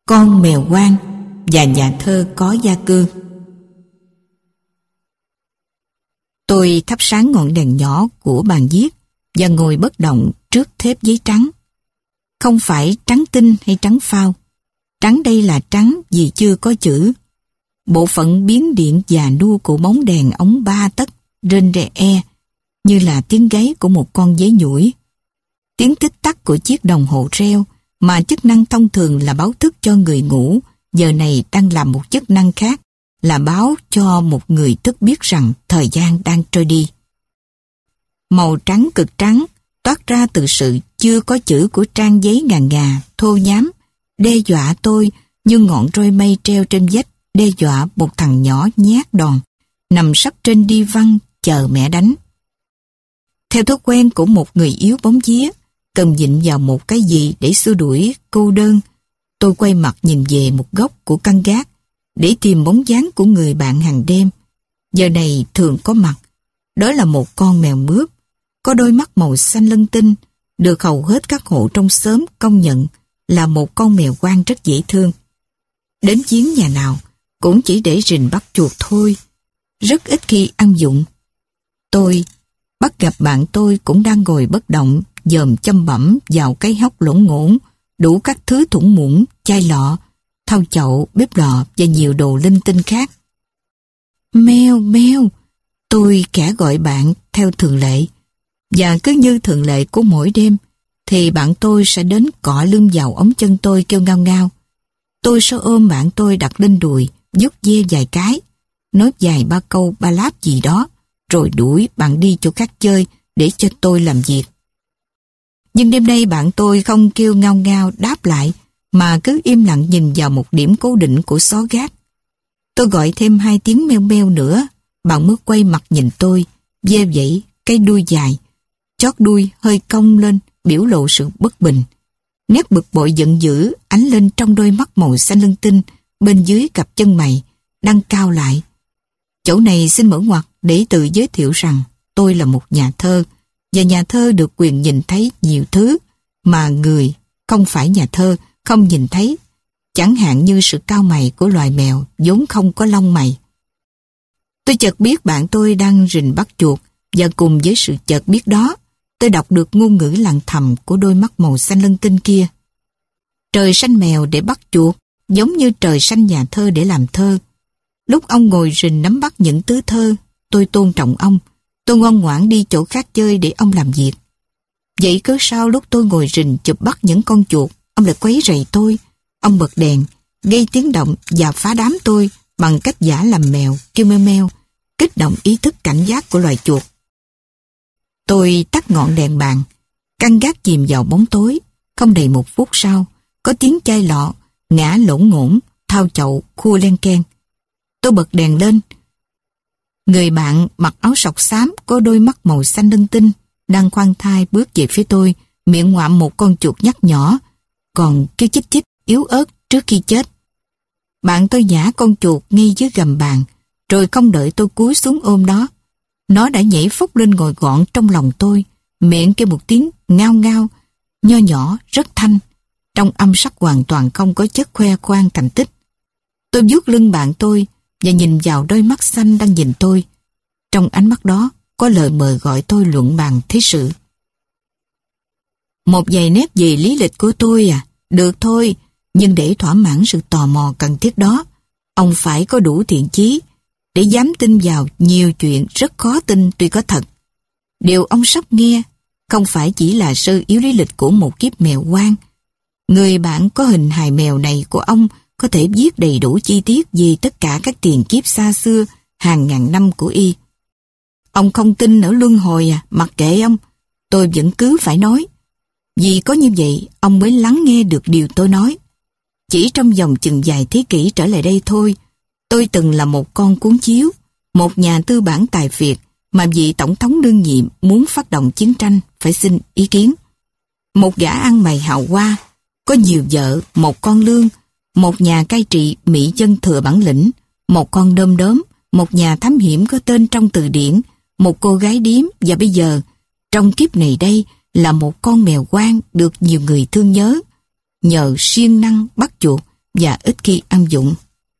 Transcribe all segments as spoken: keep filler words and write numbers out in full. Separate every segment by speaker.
Speaker 1: Con mèo hoang và nhà thơ có gia cư. Tôi thắp sáng ngọn đèn nhỏ của bàn viết và ngồi bất động trước thép giấy trắng. Không phải trắng tinh hay trắng phao. Trắng đây là trắng vì chưa có chữ. Bộ phận biến điện già nua của bóng đèn ống ba tấc rên rè e như là tiếng gáy của một con dế nhủi. Tiếng tích tắc của chiếc đồng hồ reo mà chức năng thông thường là báo thức cho người ngủ, giờ này đang làm một chức năng khác, là báo cho một người thức biết rằng thời gian đang trôi đi. Màu trắng cực trắng toát ra từ sự chưa có chữ của trang giấy ngà ngà, thô nhám, đe dọa tôi như ngọn roi mây treo trên vách đe dọa một thằng nhỏ nhát đòn, nằm sấp trên đi văn chờ mẹ đánh. Theo thói quen của một người yếu bóng vía, cần dịnh vào một cái gì để xua đuổi cô đơn, tôi quay mặt nhìn về một góc của căn gác để tìm bóng dáng của người bạn hàng đêm. Giờ này thường có mặt, đó là một con mèo mướp, có đôi mắt màu xanh lân tinh, được hầu hết các hộ trong xóm công nhận là một con mèo hoang rất dễ thương. Đến giếng nhà nào cũng chỉ để rình bắt chuột thôi, rất ít khi ăn dụng. Tôi bắt gặp bạn tôi cũng đang ngồi bất động, dòm chăm bẩm vào cái hốc lỗng ngỗng, đủ các thứ thủng muỗng, chai lọ, thau chậu, bếp lò và nhiều đồ linh tinh khác. Meo, meo, tôi khẽ gọi bạn theo thường lệ. Và cứ như thường lệ của mỗi đêm, thì bạn tôi sẽ đến cọ lưng vào ống chân tôi kêu ngao ngao. Tôi sẽ ôm bạn tôi đặt lên đùi, vuốt ve vài cái, nói vài ba câu ba láp gì đó, rồi đuổi bạn đi chỗ khác chơi để cho tôi làm việc. Nhưng đêm nay bạn tôi không kêu ngao ngao đáp lại, mà cứ im lặng nhìn vào một điểm cố định của xó gác. Tôi gọi thêm hai tiếng meo meo nữa, bạn mới quay mặt nhìn tôi, ve vẩy cái đuôi dài, chót đuôi hơi cong lên, biểu lộ sự bất bình. Nét bực bội giận dữ ánh lên trong đôi mắt màu xanh lân tinh, bên dưới cặp chân mày đang cao lại. Chỗ này xin mở ngoặt để tự giới thiệu rằng tôi là một nhà thơ, và nhà thơ được quyền nhìn thấy nhiều thứ mà người không phải nhà thơ không nhìn thấy, chẳng hạn như sự cao mày của loài mèo vốn không có lông mày. Tôi chợt biết bạn tôi đang rình bắt chuột, và cùng với sự chợt biết đó, tôi đọc được ngôn ngữ lặng thầm của đôi mắt màu xanh lân tinh kia. Trời xanh mèo để bắt chuột, giống như trời xanh nhà thơ để làm thơ. Lúc ông ngồi rình nắm bắt những tứ thơ, tôi tôn trọng ông. Tôi ngoan ngoãn đi chỗ khác chơi để ông làm việc. Vậy cớ sao lúc tôi ngồi rình chụp bắt những con chuột, ông lại quấy rầy tôi? Ông bật đèn, gây tiếng động và phá đám tôi bằng cách giả làm mèo, kêu meo meo, kích động ý thức cảnh giác của loài chuột. Tôi tắt ngọn đèn bàn, căn gác chìm vào bóng tối. Không đầy một phút sau, có tiếng chai lọ ngã lỗng ngỗng, thau chậu khua len keng. Tôi bật đèn lên. Người bạn mặc áo sọc xám có đôi mắt màu xanh lân tinh đang khoan thai bước về phía tôi, miệng ngoạm một con chuột nhắt nhỏ, còn kêu chích chích yếu ớt trước khi chết. Bạn tôi nhả con chuột ngay dưới gầm bàn, rồi không đợi tôi cúi xuống ôm nó. Nó đã nhảy phúc lên ngồi gọn trong lòng tôi, miệng kêu một tiếng ngao ngao, nho nhỏ, rất thanh, trong âm sắc hoàn toàn không có chất khoe khoang thành tích. Tôi vuốt lưng bạn tôi và nhìn vào đôi mắt xanh đang nhìn tôi. Trong ánh mắt đó có lời mời gọi tôi luận bàn thế sự. Một vài nét về lý lịch của tôi à, được thôi, nhưng để thỏa mãn sự tò mò cần thiết đó, ông phải có đủ thiện chí để dám tin vào nhiều chuyện rất khó tin tuy có thật. Điều ông sắp nghe không phải chỉ là sơ yếu lý lịch của một kiếp mèo hoang. Người bạn có hình hài mèo này của ông có thể viết đầy đủ chi tiết về tất cả các tiền kiếp xa xưa, hàng ngàn năm của y. Ông không tin ở luân hồi à, mặc kệ ông, tôi vẫn cứ phải nói. Vì có như vậy, ông mới lắng nghe được điều tôi nói. Chỉ trong vòng chừng vài thế kỷ trở lại đây thôi, tôi từng là một con cuốn chiếu, một nhà tư bản tài phiệt mà vị tổng thống đương nhiệm muốn phát động chiến tranh phải xin ý kiến. Một gã ăn mày hào hoa, có nhiều vợ, một con lương, một nhà cai trị mỹ dân thừa bản lĩnh, một con đom đóm, một nhà thám hiểm có tên trong từ điển, một cô gái điếm, và bây giờ, trong kiếp này đây, là một con mèo hoang được nhiều người thương nhớ. Nhờ siêng năng bắt chuột và ít khi áp dụng.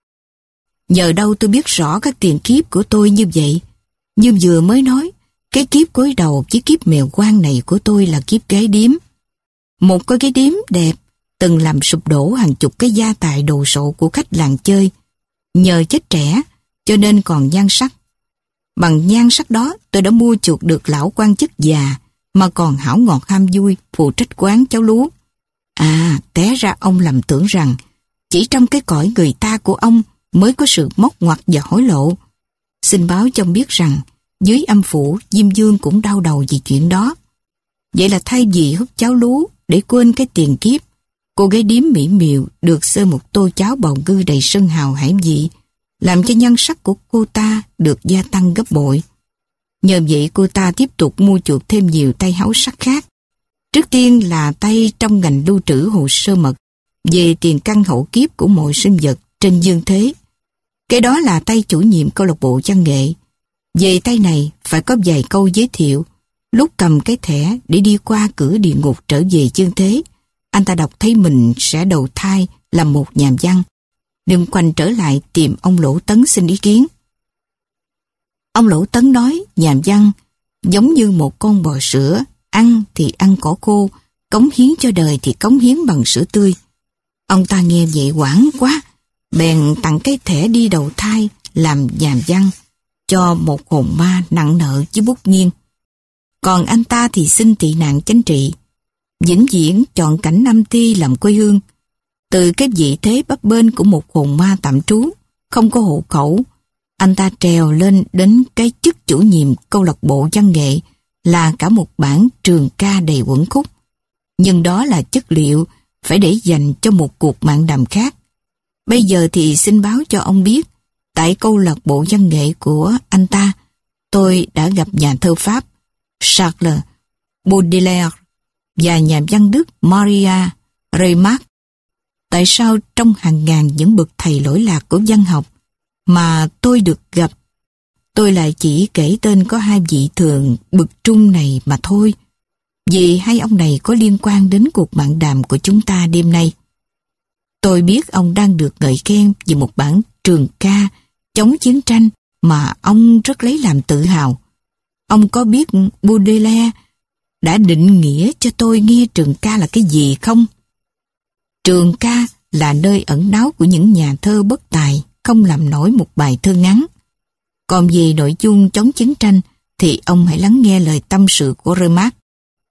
Speaker 1: Nhờ đâu tôi biết rõ các tiền kiếp của tôi như vậy. Như vừa mới nói, cái kiếp gối đầu với kiếp mèo quan này của tôi là kiếp gái điếm. Một cái gái điếm đẹp, từng làm sụp đổ hàng chục cái gia tài đồ sộ của khách làng chơi. Nhờ chết trẻ, cho nên còn nhan sắc. Bằng nhan sắc đó, tôi đã mua chuộc được lão quan chức già, mà còn hảo ngọt ham vui, phụ trách quán cháo lúa. À, té ra ông lầm tưởng rằng, chỉ trong cái cõi người ta của ông mới có sự móc ngoặt và hối lộ. Xin báo cho ông biết rằng, dưới âm phủ, Diêm Dương cũng đau đầu vì chuyện đó. Vậy là thay vì húp cháo lúa để quên cái tiền kiếp, cô gái điếm mỹ miều được sơi một tô cháo bào ngư đầy sơn hào hải vị, làm cho nhan sắc của cô ta được gia tăng gấp bội. Nhờ vậy cô ta tiếp tục mua chuộc thêm nhiều tay háo sắc khác. Trước tiên là tay trong ngành lưu trữ hồ sơ mật về tiền căn hậu kiếp của mọi sinh vật trên dương thế. Cái đó là tay chủ nhiệm câu lạc bộ văn nghệ. Về tay này phải có vài câu giới thiệu. Lúc cầm cái thẻ để đi qua cửa địa ngục trở về dương thế, anh ta đọc thấy mình sẽ đầu thai là một nhà văn. Đừng quanh trở lại tìm ông Lỗ Tấn xin ý kiến. Ông Lỗ Tấn nói nhà văn giống như một con bò sữa, ăn thì ăn cỏ khô, cống hiến cho đời thì cống hiến bằng sữa tươi. Ông ta nghe vậy hoảng quá, bèn tặng cái thẻ đi đầu thai làm nhà văn cho một hồn ma nặng nợ với bút nghiêng. Còn anh ta thì xin tị nạn chánh trị, vĩnh viễn chọn cảnh Nam Ti làm quê hương. Từ cái vị thế bấp bênh của một hồn ma tạm trú, không có hộ khẩu, anh ta trèo lên đến cái chức chủ nhiệm câu lạc bộ văn nghệ là cả một bản trường ca đầy quẩn khúc. Nhưng đó là chất liệu phải để dành cho một cuộc mạng đàm khác. Bây giờ thì xin báo cho ông biết, tại câu lạc bộ văn nghệ của anh ta, tôi đã gặp nhà thơ Pháp Charles Baudelaire và nhà văn Đức Maria Remarque. Tại sao trong hàng ngàn những bậc thầy lỗi lạc của văn học mà tôi được gặp, tôi lại chỉ kể tên có hai vị thường bậc trung này mà thôi, vì hai ông này có liên quan đến cuộc mạng đàm của chúng ta đêm nay. Tôi biết ông đang được ngợi khen vì một bản trường ca chống chiến tranh mà ông rất lấy làm tự hào. Ông có biết Baudelaire đã định nghĩa cho tôi nghe trường ca là cái gì không? Trường ca là nơi ẩn náu của những nhà thơ bất tài, không làm nổi một bài thơ ngắn. Còn về nội dung chống chiến tranh thì ông hãy lắng nghe lời tâm sự của Remarque.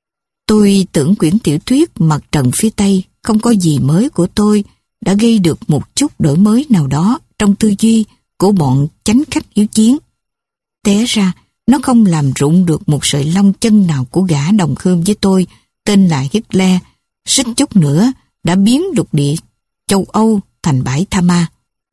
Speaker 1: Tôi tưởng quyển tiểu thuyết Mặt trận phía Tây không có gì mới của tôi đã gây được một chút đổi mới nào đó trong tư duy của bọn chánh khách hiếu chiến. Té ra, nó không làm rụng được một sợi lông chân nào của gã đồng hương với tôi tên là Hitler, suýt chút nữa đã biến lục địa châu Âu thành bãi tha ma.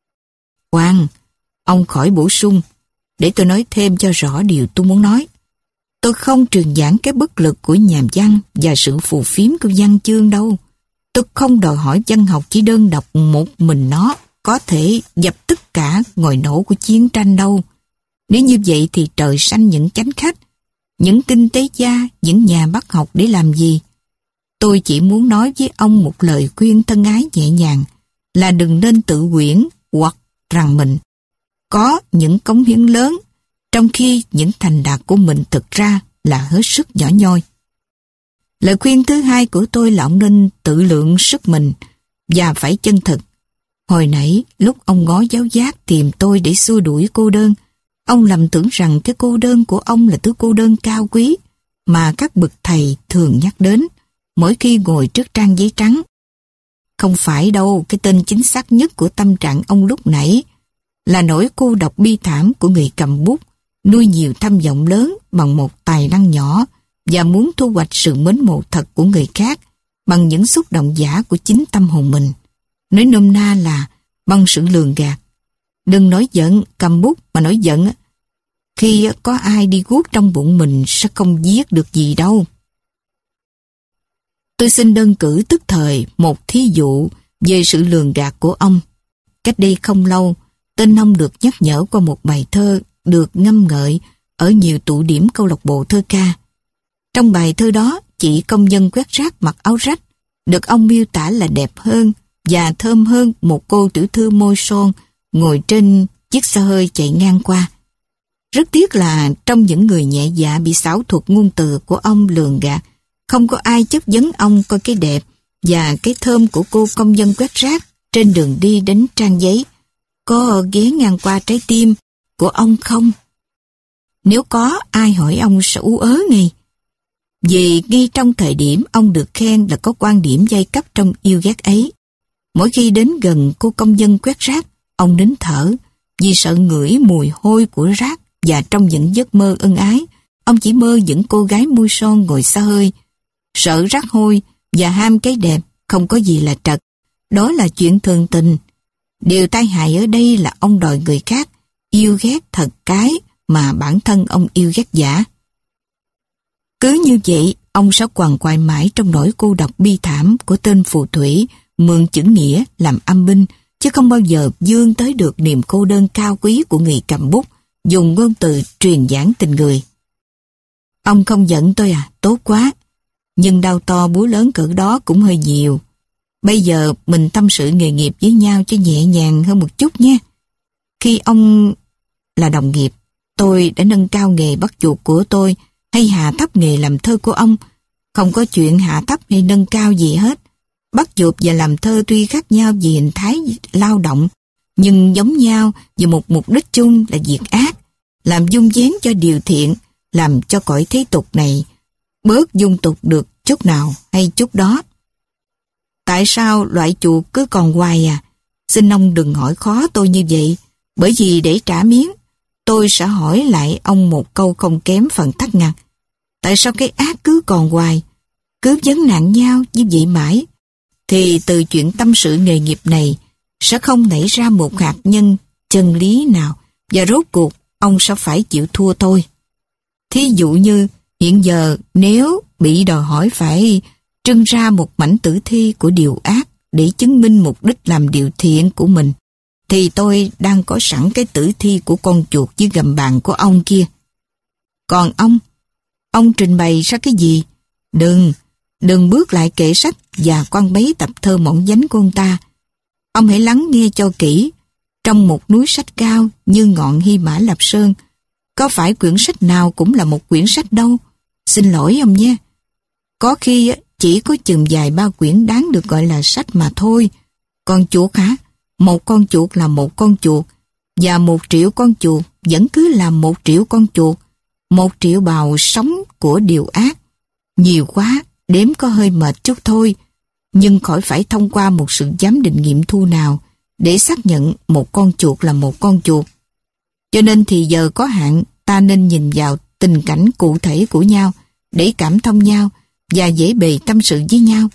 Speaker 1: Khoan, ông khỏi bổ sung, để tôi nói thêm cho rõ điều tôi muốn nói. Tôi không truyền giảng cái bất lực của nhà văn và sự phù phiếm của văn chương đâu. Tôi không đòi hỏi văn học chỉ đơn độc một mình nó có thể dập tất cả ngòi nổ của chiến tranh đâu. Nếu như vậy thì trời sanh những chánh khách, những kinh tế gia, những nhà bác học để làm gì? Tôi chỉ muốn nói với ông một lời khuyên thân ái nhẹ nhàng là đừng nên tự quyển hoặc rằng mình có những cống hiến lớn trong khi những thành đạt của mình thực ra là hết sức nhỏ nhoi. Lời khuyên thứ hai của tôi là ông nên tự lượng sức mình và phải chân thực. Hồi nãy lúc ông ngó giáo giác tìm tôi để xua đuổi cô đơn, ông lầm tưởng rằng cái cô đơn của ông là thứ cô đơn cao quý mà các bậc thầy thường nhắc đến mỗi khi ngồi trước trang giấy trắng. Không phải đâu, cái tên chính xác nhất của tâm trạng ông lúc nãy là nỗi cô độc bi thảm của người cầm bút, nuôi nhiều tham vọng lớn bằng một tài năng nhỏ và muốn thu hoạch sự mến mộ thật của người khác bằng những xúc động giả của chính tâm hồn mình. Nói nôm na là bằng sự lường gạt. Đừng nói giận, cầm bút mà nói giận. Khi có ai đi guốc trong bụng mình sẽ không viết được gì đâu. Tôi xin đơn cử tức thời một thí dụ về sự lường gạt của ông. Cách đây không lâu, tên ông được nhắc nhở qua một bài thơ được ngâm ngợi ở nhiều tụ điểm câu lạc bộ thơ ca. Trong bài thơ đó, chị công nhân quét rác mặc áo rách được ông miêu tả là đẹp hơn, và thơm hơn một cô tiểu thư môi son ngồi trên chiếc xe hơi chạy ngang qua. Rất tiếc là trong những người nhẹ dạ bị xảo thuật ngôn từ của ông lường gạt, không có ai chất vấn ông coi cái đẹp và cái thơm của cô công dân quét rác trên đường đi đến trang giấy có ghé ngang qua trái tim của ông không? Nếu có, ai hỏi ông sẽ ú ớ ngay. Vì ngay trong thời điểm ông được khen là có quan điểm giai cấp trong yêu ghét ấy, mỗi khi đến gần cô công dân quét rác, ông nín thở vì sợ ngửi mùi hôi của rác, và trong những giấc mơ ân ái, ông chỉ mơ những cô gái môi son ngồi xa hơi. Sợ rác hôi và ham cái đẹp không có gì là trật, đó là chuyện thường tình. Điều tai hại ở đây là ông đòi người khác yêu ghét thật cái mà bản thân ông yêu ghét giả. Cứ như vậy, ông sẽ quằn quại mãi trong nỗi cô độc bi thảm của tên phù thủy mượn chữ nghĩa làm âm binh, chứ không bao giờ vươn tới được niềm cô đơn cao quý của người cầm bút, dùng ngôn từ truyền giảng tình người. Ông không giận tôi à? Tốt quá. Nhưng đau to búa lớn cỡ đó cũng hơi nhiều. Bây giờ mình tâm sự nghề nghiệp với nhau cho nhẹ nhàng hơn một chút nhé. Khi ông là đồng nghiệp, tôi đã nâng cao nghề bắt chuột của tôi hay hạ thấp nghề làm thơ của ông. Không có chuyện hạ thấp hay nâng cao gì hết. Bắt chuột và làm thơ tuy khác nhau về hình thái lao động, nhưng giống nhau về một mục đích chung là việc ác, làm dung vén cho điều thiện, làm cho cõi thế tục này bớt dung tục được chút nào hay chút đó. Tại sao loại chuột cứ còn hoài à? Xin ông đừng hỏi khó tôi như vậy, bởi vì để trả miếng, tôi sẽ hỏi lại ông một câu không kém phần thắc ngặt. Tại sao cái ác cứ còn hoài, cứ vấn nạn nhau như vậy mãi? Thì từ chuyện tâm sự nghề nghiệp này sẽ không nảy ra một hạt nhân chân lý nào, và rốt cuộc ông sẽ phải chịu thua tôi. Thí dụ như hiện giờ nếu bị đòi hỏi phải trưng ra một mảnh tử thi của điều ác để chứng minh mục đích làm điều thiện của mình, thì tôi đang có sẵn cái tử thi của con chuột dưới gầm bàn của ông kia. Còn ông, ông trình bày ra cái gì? Đừng, đừng bước lại kệ sách và quan bấy tập thơ mỏng dánh của ông ta. Ông hãy lắng nghe cho kỹ. Trong một núi sách cao như ngọn Hy Mã Lạp Sơn, có phải quyển sách nào cũng là một quyển sách đâu. Xin lỗi ông nhé. Có khi chỉ có chừng vài ba quyển đáng được gọi là sách mà thôi. Còn chuột hả? Một con chuột là một con chuột, và một triệu con chuột vẫn cứ là một triệu con chuột, một triệu bào sống của điều ác. Nhiều quá, đếm có hơi mệt chút thôi, nhưng khỏi phải thông qua một sự giám định nghiệm thu nào để xác nhận một con chuột là một con chuột. Cho nên thì giờ có hạn, ta nên nhìn vào tình cảnh cụ thể của nhau để cảm thông nhau và dễ bề tâm sự với nhau.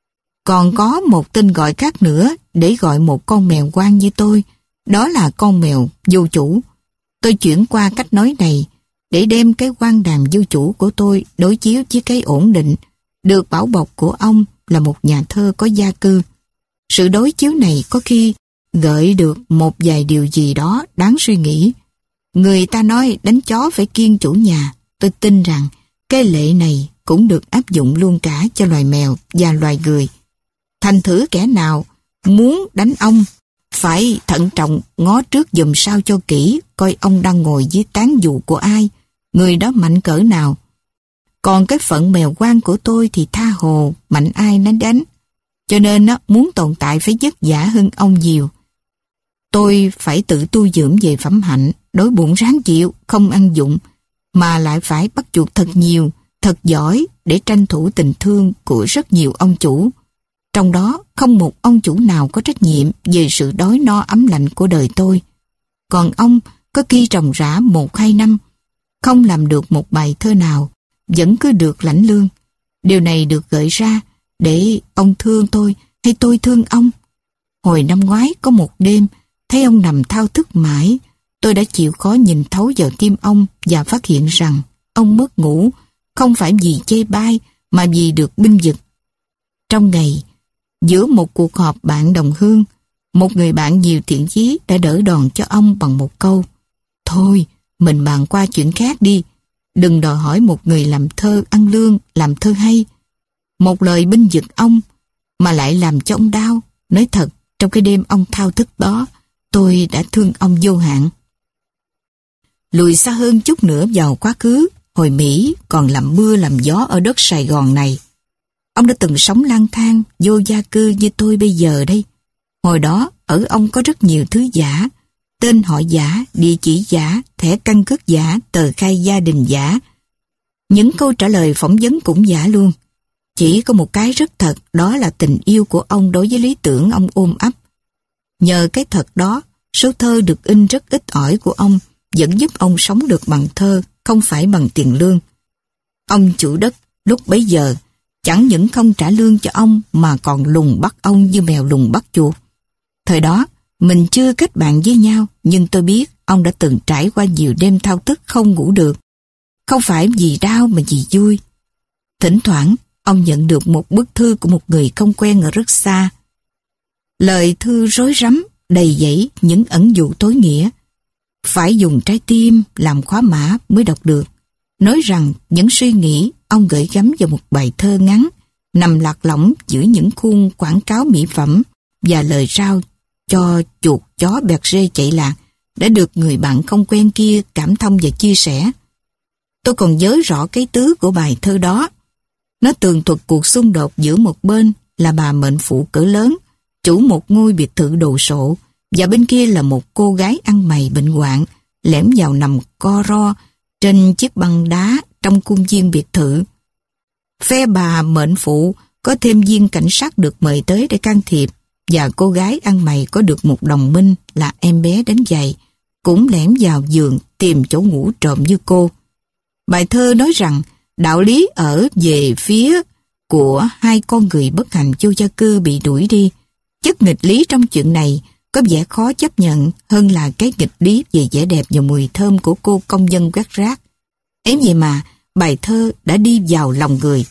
Speaker 1: Còn có một tên gọi khác nữa để gọi một con mèo hoang như tôi, đó là con mèo vô chủ. Tôi chuyển qua cách nói này để đem cái hoang đàn vô chủ của tôi đối chiếu với cái ổn định được bảo bọc của ông là một nhà thơ có gia cư. Sự đối chiếu này có khi gợi được một vài điều gì đó đáng suy nghĩ. Người ta nói đánh chó phải kiêng chủ nhà. Tôi tin rằng cái lệ này cũng được áp dụng luôn cả cho loài mèo và loài người. Thành thử kẻ nào muốn đánh ông phải thận trọng ngó trước giùm sao cho kỹ, coi ông đang ngồi dưới tán dụ của ai, người đó mạnh cỡ nào. Còn cái phận mèo hoang của tôi thì tha hồ, mạnh ai nó đánh. Cho nên nó muốn tồn tại phải vất vả hơn ông nhiều. Tôi phải tự tu dưỡng về phẩm hạnh, đói bụng ráng chịu, không ăn dụng, mà lại phải bắt chuột thật nhiều, thật giỏi để tranh thủ tình thương của rất nhiều ông chủ. Trong đó không một ông chủ nào có trách nhiệm về sự đói no ấm lạnh của đời tôi. Còn ông có khi trồng rã một hai năm, không làm được một bài thơ nào, vẫn cứ được lãnh lương. Điều này được gợi ra để ông thương tôi hay tôi thương ông. Hồi năm ngoái có một đêm, thấy ông nằm thao thức mãi, tôi đã chịu khó nhìn thấu vào tim ông và phát hiện rằng ông mất ngủ, không phải vì chê bai mà vì được binh vực. Trong ngày, giữa một cuộc họp bạn đồng hương, một người bạn nhiều thiện chí đã đỡ đòn cho ông bằng một câu: thôi, mình bàn qua chuyện khác đi, đừng đòi hỏi một người làm thơ ăn lương, làm thơ hay. Một lời binh vực ông mà lại làm cho ông đau Nói thật, trong cái đêm ông thao thức đó, tôi đã thương ông vô hạn. Lùi xa hơn chút nữa vào quá khứ, hồi Mỹ còn làm mưa làm gió ở đất Sài Gòn này. Ông đã từng sống lang thang, vô gia cư như tôi bây giờ đây. Hồi đó, ở ông có rất nhiều thứ giả, tên họ giả, địa chỉ giả, thẻ căn cước giả, tờ khai gia đình giả. Những câu trả lời phỏng vấn cũng giả luôn. Chỉ có một cái rất thật, đó là tình yêu của ông đối với lý tưởng ông ôm ấp. Nhờ cái thật đó, số thơ được in rất ít ỏi của ông vẫn giúp ông sống được bằng thơ, không phải bằng tiền lương. Ông chủ đất lúc bấy giờ chẳng những không trả lương cho ông mà còn lùng bắt ông như mèo lùng bắt chuột. Thời đó, mình chưa kết bạn với nhau, nhưng tôi biết ông đã từng trải qua nhiều đêm thao thức không ngủ được. Không phải vì đau mà vì vui. Thỉnh thoảng, ông nhận được một bức thư của một người không quen ở rất xa. Lời thư rối rắm, đầy dẫy những ẩn dụ tối nghĩa. Phải dùng trái tim làm khóa mã mới đọc được. Nói rằng những suy nghĩ ông gửi gắm vào một bài thơ ngắn, nằm lạc lõng giữa những khuôn quảng cáo mỹ phẩm và lời rao cho chuột chó bẹt rê chạy lạc đã được người bạn không quen kia cảm thông và chia sẻ. Tôi còn nhớ rõ cái tứ của bài thơ đó. Nó tường thuật cuộc xung đột giữa một bên là bà mệnh phụ cỡ lớn, chủ một ngôi biệt thự đồ sộ, và bên kia là một cô gái ăn mày bệnh hoạn, lẻm vào nằm co ro trên chiếc băng đá trong khuôn viên biệt thự. Phe bà mệnh phụ có thêm viên cảnh sát được mời tới để can thiệp, và cô gái ăn mày có được một đồng minh là em bé đánh giày, cũng lẻm vào giường tìm chỗ ngủ trộm như cô. Bài thơ nói rằng đạo lý ở về phía của hai con người bất hạnh vô gia cư bị đuổi đi. Chất nghịch lý trong chuyện này có vẻ khó chấp nhận hơn là cái nghịch lý về vẻ đẹp và mùi thơm của cô công dân quét rác. Ấy vậy mà, bài thơ đã đi vào lòng người.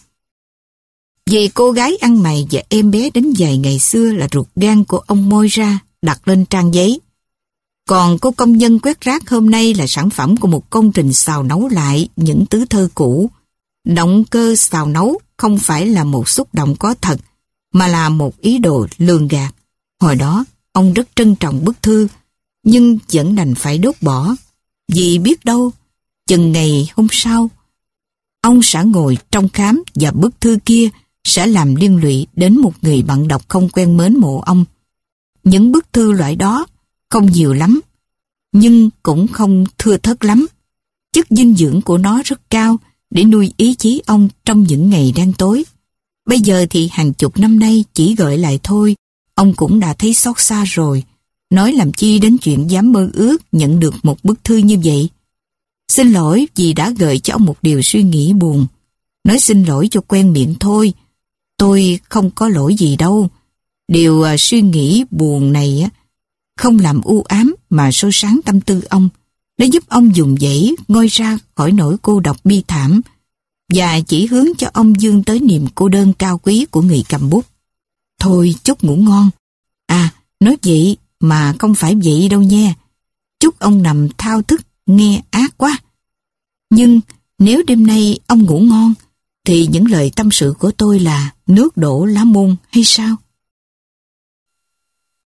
Speaker 1: Vì cô gái ăn mày và em bé đánh giày ngày xưa là ruột gan của ông moi ra, đặt lên trang giấy. Còn cô công nhân quét rác hôm nay là sản phẩm của một công trình xào nấu lại những tứ thơ cũ. Động cơ xào nấu không phải là một xúc động có thật, mà là một ý đồ lường gạt. Hồi đó, ông rất trân trọng bức thư, nhưng vẫn đành phải đốt bỏ. Vì biết đâu, chừng ngày hôm sau, ông sẽ ngồi trong khám và bức thư kia sẽ làm liên lụy đến một người bạn đọc không quen mến mộ ông. Những bức thư loại đó không nhiều lắm, nhưng cũng không thưa thớt lắm. Chất dinh dưỡng của nó rất cao để nuôi ý chí ông trong những ngày đen tối. Bây giờ thì hàng chục năm nay chỉ gợi lại thôi, ông cũng đã thấy xót xa rồi. Nói làm chi đến chuyện dám mơ ước nhận được một bức thư như vậy. Xin lỗi vì đã gợi cho ông một điều suy nghĩ buồn. Nói xin lỗi cho quen miệng thôi. Tôi không có lỗi gì đâu. Điều uh, suy nghĩ buồn này á, không làm u ám mà soi sáng tâm tư ông. Nó giúp ông dùng dãy ngoi ra khỏi nỗi cô độc bi thảm và chỉ hướng cho ông dương tới niềm cô đơn cao quý của người cầm bút. Thôi chúc ngủ ngon. À, nói vậy mà không phải vậy đâu nha. Chúc ông nằm thao thức nghe ác quá. Nhưng nếu đêm nay ông ngủ ngon thì những lời tâm sự của tôi là nước đổ lá môn hay sao?